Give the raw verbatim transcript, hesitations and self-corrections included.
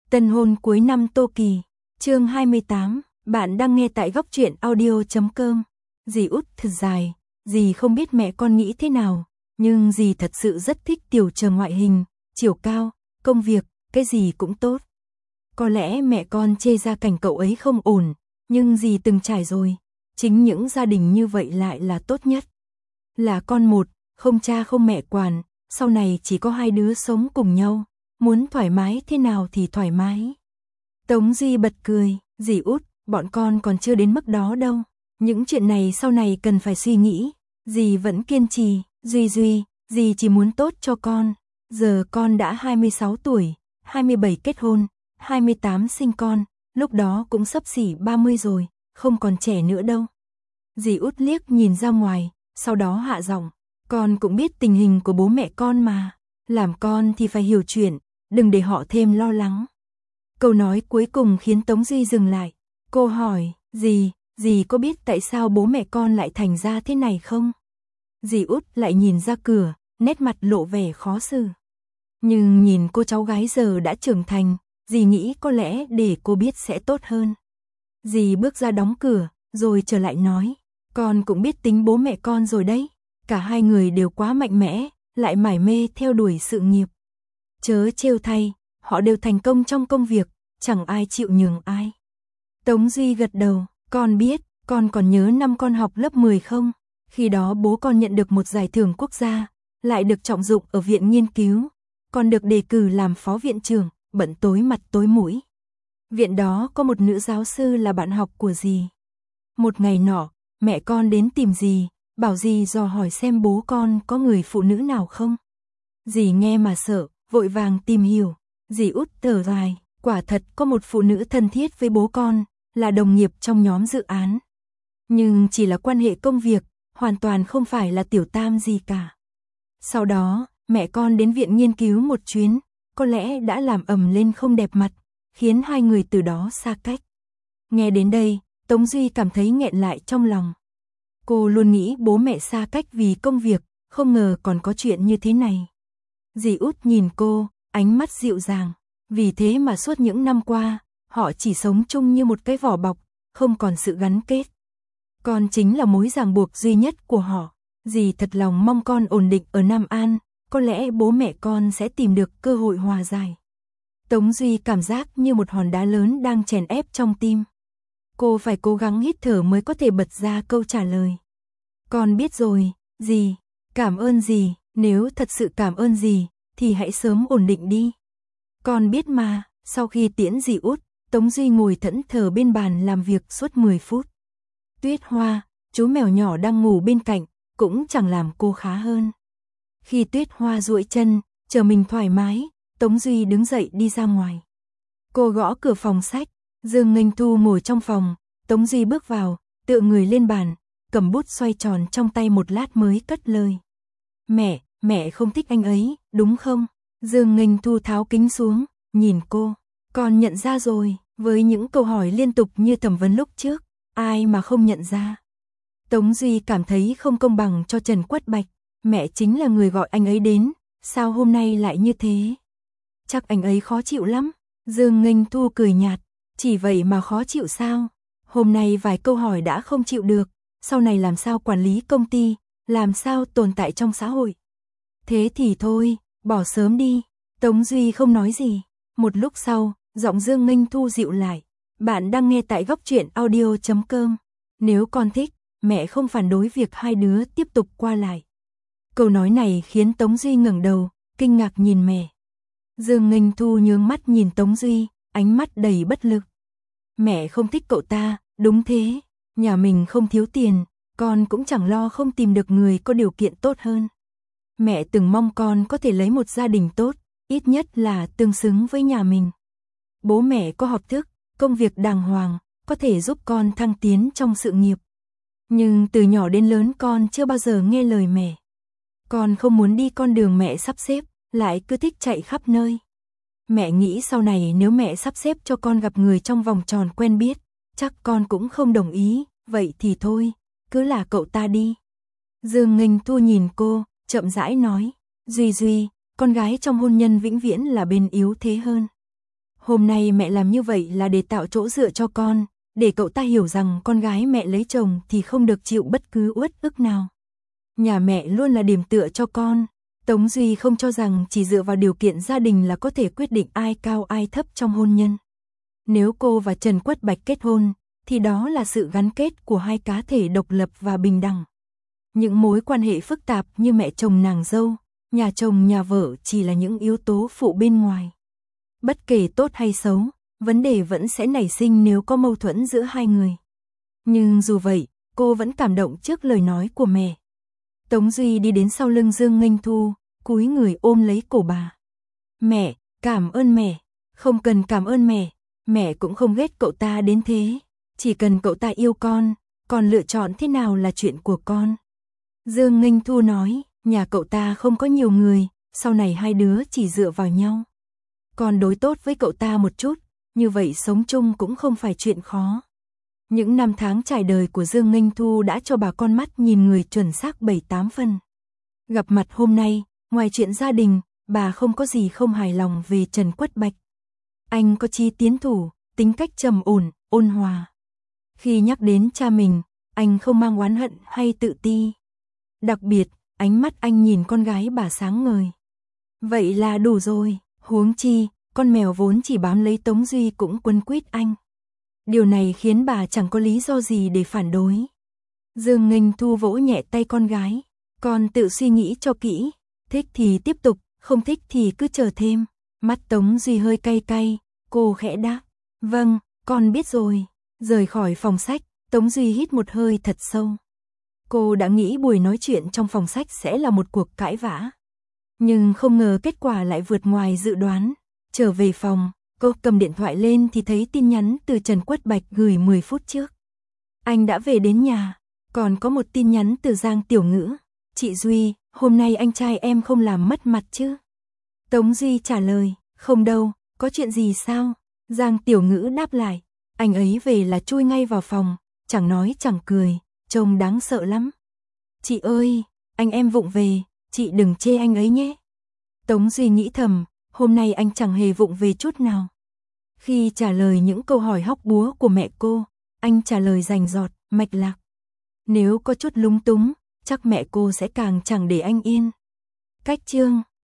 Tân hôn cuối năm Tô Kỳ, chương hai mươi tám, bạn đang nghe tại góc truyện audio chấm com. Dì út thật dài, dì không biết mẹ con nghĩ thế nào, nhưng dì thật sự rất thích Tiểu Trờ ngoại hình, chiều cao, công việc, cái gì cũng tốt. Có lẽ mẹ con chê gia cảnh cậu ấy không ổn, nhưng dì từng trải rồi, chính những gia đình như vậy lại là tốt nhất. Là con một, không cha không mẹ quản, sau này chỉ có hai đứa sống cùng nhau, muốn thoải mái thế nào thì thoải mái. Tống Duy bật cười, dì út, bọn con còn chưa đến mức đó đâu, những chuyện này sau này cần phải suy nghĩ. Dì vẫn kiên trì, Duy Duy, dì chỉ muốn tốt cho con, giờ con đã hai mươi sáu tuổi, hai mươi bảy kết hôn, hai mươi tám sinh con, lúc đó cũng xấp xỉ ba mươi rồi, không còn trẻ nữa đâu. Dì út liếc nhìn ra ngoài, sau đó hạ giọng, con cũng biết tình hình của bố mẹ con mà, làm con thì phải hiểu chuyện, đừng để họ thêm lo lắng. Câu nói cuối cùng khiến Tống Duy dừng lại, cô hỏi, dì, dì có biết tại sao bố mẹ con lại thành ra thế này không? Dì út lại nhìn ra cửa, nét mặt lộ vẻ khó xử. Nhưng nhìn cô cháu gái giờ đã trưởng thành, dì nghĩ có lẽ để cô biết sẽ tốt hơn. Dì bước ra đóng cửa, rồi trở lại nói, con cũng biết tính bố mẹ con rồi đấy, cả hai người đều quá mạnh mẽ, lại mải mê theo đuổi sự nghiệp. Chớ trêu thay, họ đều thành công trong công việc, chẳng ai chịu nhường ai. Tống Duy gật đầu, con biết, con còn nhớ năm con học lớp mười không? Khi đó bố con nhận được một giải thưởng quốc gia, lại được trọng dụng ở viện nghiên cứu, con được đề cử làm phó viện trưởng, bận tối mặt tối mũi. Viện đó có một nữ giáo sư là bạn học của dì. Một ngày nọ, mẹ con đến tìm dì, bảo dì dò hỏi xem bố con có người phụ nữ nào không. Dì nghe mà sợ, vội vàng tìm hiểu. Dì út thở dài, quả thật có một phụ nữ thân thiết với bố con, là đồng nghiệp trong nhóm dự án. Nhưng chỉ là quan hệ công việc, hoàn toàn không phải là tiểu tam gì cả. Sau đó, mẹ con đến viện nghiên cứu một chuyến, có lẽ đã làm ầm lên không đẹp mặt, khiến hai người từ đó xa cách. Nghe đến đây, Tống Duy cảm thấy nghẹn lại trong lòng. Cô luôn nghĩ bố mẹ xa cách vì công việc, không ngờ còn có chuyện như thế này. Dì út nhìn cô, ánh mắt dịu dàng, vì thế mà suốt những năm qua, họ chỉ sống chung như một cái vỏ bọc, không còn sự gắn kết. Con chính là mối ràng buộc duy nhất của họ, dì thật lòng mong con ổn định ở Nam An, có lẽ bố mẹ con sẽ tìm được cơ hội hòa giải. Tống Duy cảm giác như một hòn đá lớn đang chèn ép trong tim. Cô phải cố gắng hít thở mới có thể bật ra câu trả lời. Con biết rồi, dì, cảm ơn dì, nếu thật sự cảm ơn dì, thì hãy sớm ổn định đi. Con biết mà, sau khi tiễn dì út, Tống Duy ngồi thẫn thờ bên bàn làm việc suốt mười phút. Tuyết Hoa, chú mèo nhỏ đang ngủ bên cạnh, cũng chẳng làm cô khá hơn. Khi Tuyết Hoa duỗi chân, chờ mình thoải mái, Tống Duy đứng dậy đi ra ngoài. Cô gõ cửa phòng sách, Dương Nghênh Thu ngồi trong phòng, Tống Duy bước vào, tựa người lên bàn, cầm bút xoay tròn trong tay một lát mới cất lời. Mẹ, mẹ không thích anh ấy, đúng không? Dương Nghênh Thu tháo kính xuống, nhìn cô. Con nhận ra rồi, với những câu hỏi liên tục như thẩm vấn lúc trước, ai mà không nhận ra. Tống Duy cảm thấy không công bằng cho Trần Quất Bạch, mẹ chính là người gọi anh ấy đến, sao hôm nay lại như thế? Chắc anh ấy khó chịu lắm. Dương Nghênh Thu cười nhạt, chỉ vậy mà khó chịu sao? Hôm nay vài câu hỏi đã không chịu được, sau này làm sao quản lý công ty, làm sao tồn tại trong xã hội? Thế thì thôi, bỏ sớm đi. Tống Duy không nói gì. Một lúc sau, giọng Dương Nghênh Thu dịu lại. Bạn đang nghe tại góc truyện audio chấm com. Nếu con thích, mẹ không phản đối việc hai đứa tiếp tục qua lại. Câu nói này khiến Tống Duy ngẩng đầu, kinh ngạc nhìn mẹ. Dương Nghênh Thu nhướng mắt nhìn Tống Duy, ánh mắt đầy bất lực. Mẹ không thích cậu ta, đúng thế. Nhà mình không thiếu tiền, con cũng chẳng lo không tìm được người có điều kiện tốt hơn. Mẹ từng mong con có thể lấy một gia đình tốt, ít nhất là tương xứng với nhà mình. Bố mẹ có học thức, công việc đàng hoàng, có thể giúp con thăng tiến trong sự nghiệp. Nhưng từ nhỏ đến lớn con chưa bao giờ nghe lời mẹ. Con không muốn đi con đường mẹ sắp xếp, lại cứ thích chạy khắp nơi. Mẹ nghĩ sau này nếu mẹ sắp xếp cho con gặp người trong vòng tròn quen biết, chắc con cũng không đồng ý, vậy thì thôi, cứ là cậu ta đi. Dương Nghênh Thu nhìn cô, chậm rãi nói, Duy Duy, con gái trong hôn nhân vĩnh viễn là bên yếu thế hơn. Hôm nay mẹ làm như vậy là để tạo chỗ dựa cho con, để cậu ta hiểu rằng con gái mẹ lấy chồng thì không được chịu bất cứ uất ức nào. Nhà mẹ luôn là điểm tựa cho con. Tống Duy không cho rằng chỉ dựa vào điều kiện gia đình là có thể quyết định ai cao ai thấp trong hôn nhân. Nếu cô và Trần Quất Bạch kết hôn, thì đó là sự gắn kết của hai cá thể độc lập và bình đẳng. Những mối quan hệ phức tạp như mẹ chồng nàng dâu, nhà chồng nhà vợ chỉ là những yếu tố phụ bên ngoài. Bất kể tốt hay xấu, vấn đề vẫn sẽ nảy sinh nếu có mâu thuẫn giữa hai người. Nhưng dù vậy, cô vẫn cảm động trước lời nói của mẹ. Tống Duy đi đến sau lưng Dương Nghênh Thu, cúi người ôm lấy cổ bà. Mẹ, cảm ơn mẹ. Không cần cảm ơn mẹ, mẹ cũng không ghét cậu ta đến thế. Chỉ cần cậu ta yêu con, còn lựa chọn thế nào là chuyện của con. Dương Nghênh Thu nói, nhà cậu ta không có nhiều người, sau này hai đứa chỉ dựa vào nhau. Con đối tốt với cậu ta một chút, như vậy sống chung cũng không phải chuyện khó. Những năm tháng trải đời của Dương Nghênh Thu đã cho bà con mắt nhìn người chuẩn xác bảy tám phần. Gặp mặt hôm nay, ngoài chuyện gia đình, bà không có gì không hài lòng về Trần Quất Bạch. Anh có chí tiến thủ, tính cách trầm ổn, ôn hòa. Khi nhắc đến cha mình, anh không mang oán hận hay tự ti. Đặc biệt, ánh mắt anh nhìn con gái bà sáng ngời. Vậy là đủ rồi, huống chi, con mèo vốn chỉ bám lấy Tống Duy cũng quấn quýt anh. Điều này khiến bà chẳng có lý do gì để phản đối. Dương Nghênh Thu vỗ nhẹ tay con gái. Con tự suy nghĩ cho kỹ. Thích thì tiếp tục, không thích thì cứ chờ thêm. Mắt Tống Duy hơi cay cay. Cô khẽ đáp. Vâng, con biết rồi. Rời khỏi phòng sách, Tống Duy hít một hơi thật sâu. Cô đã nghĩ buổi nói chuyện trong phòng sách sẽ là một cuộc cãi vã. Nhưng không ngờ kết quả lại vượt ngoài dự đoán. Trở về phòng, cô cầm điện thoại lên thì thấy tin nhắn từ Trần Quất Bạch gửi mười phút trước. Anh đã về đến nhà. Còn có một tin nhắn từ Giang Tiểu Ngữ. Chị Duy, hôm nay anh trai em không làm mất mặt chứ? Tống Duy trả lời, không đâu, có chuyện gì sao? Giang Tiểu Ngữ đáp lại, anh ấy về là chui ngay vào phòng, chẳng nói chẳng cười, trông đáng sợ lắm. Chị ơi, anh em vụng về, chị đừng chê anh ấy nhé. Tống Duy nghĩ thầm, hôm nay anh chẳng hề vụng về chút nào. Khi trả lời những câu hỏi hóc búa của mẹ cô, anh trả lời rành rọt, mạch lạc. Nếu có chút lúng túng, chắc mẹ cô sẽ càng chẳng để anh yên. Cách chương